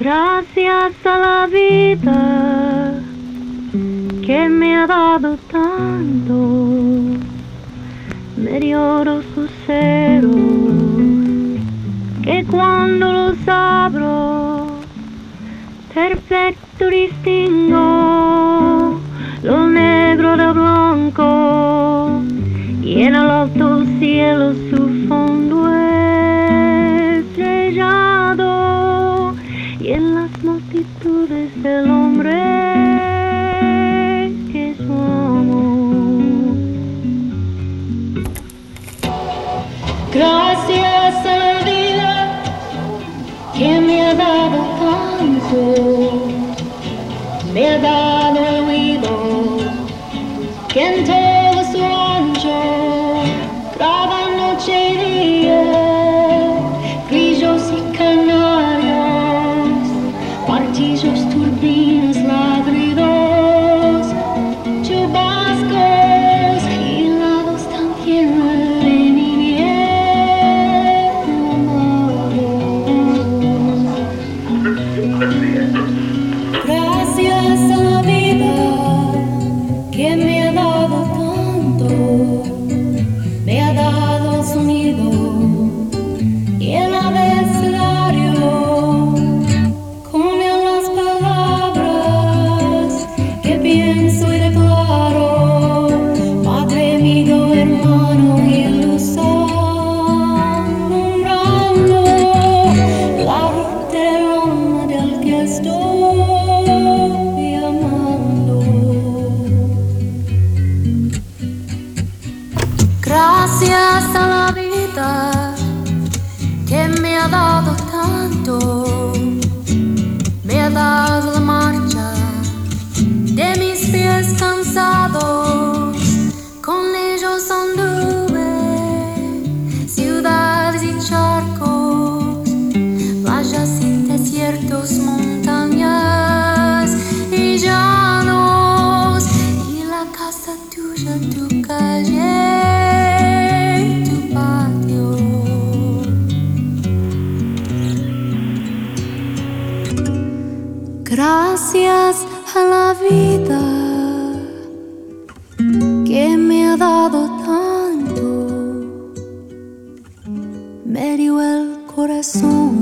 Gracias a la vida que me ha dado tanto, me dio dos luceros que cuando los abro perfecto distingo lo negro de blanco y en el alto cielo su fondo estrellado y en las multitudes del hombre que su amo. Gracias a la vida que me ha dado tanto, me ha dado el oído que en todo su ancho cada noche y día grillos y canarios, martillos, turbinas, ladridos, chubascos y lados tan tiernos de mi viejo amado. Gracias a la vida que me ha dado tanto, me ha dado el sonido y el abecedario con las palabras que pienso y declaro, Padre, amigo, hermano y luz alumbrando la ruta del alma del que estoy amando. Gracias a la vida que me ha dado tanto, me ha dado la marcha de mis pies cansados, con ellos anduve ciudades y charcos, playas y desiertos, montañas y llanos, y la casa tuya, tu calle, tu patio. Gracias a la vida que me ha dado tanto, me dio el corazón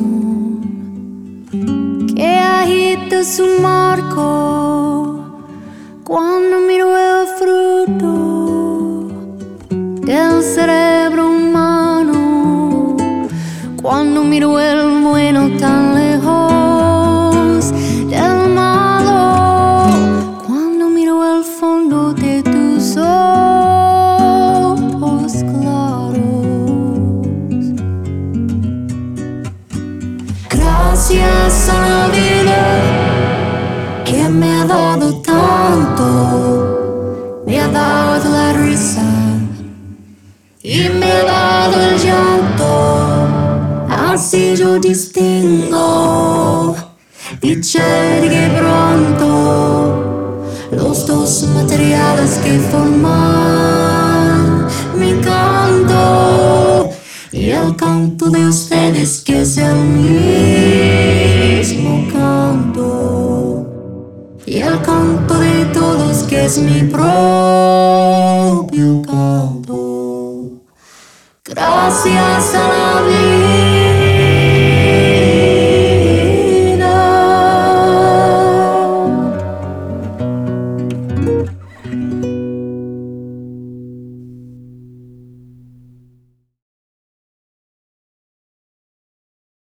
que agita su marco cuando miro el fruto del cerebro humano, cuando miro el bueno tan lejos del malo, cuando miro el fondo de tus ojos claros. Gracias a la vida que me ha dado tanto, me ha dado la risa y me ha dado el llanto, así yo distingo dicha y quebranto, los dos materiales que forman mi canto, y el canto de ustedes que es el mismo canto, y el canto de todos que es mi propio canto. Gracias a la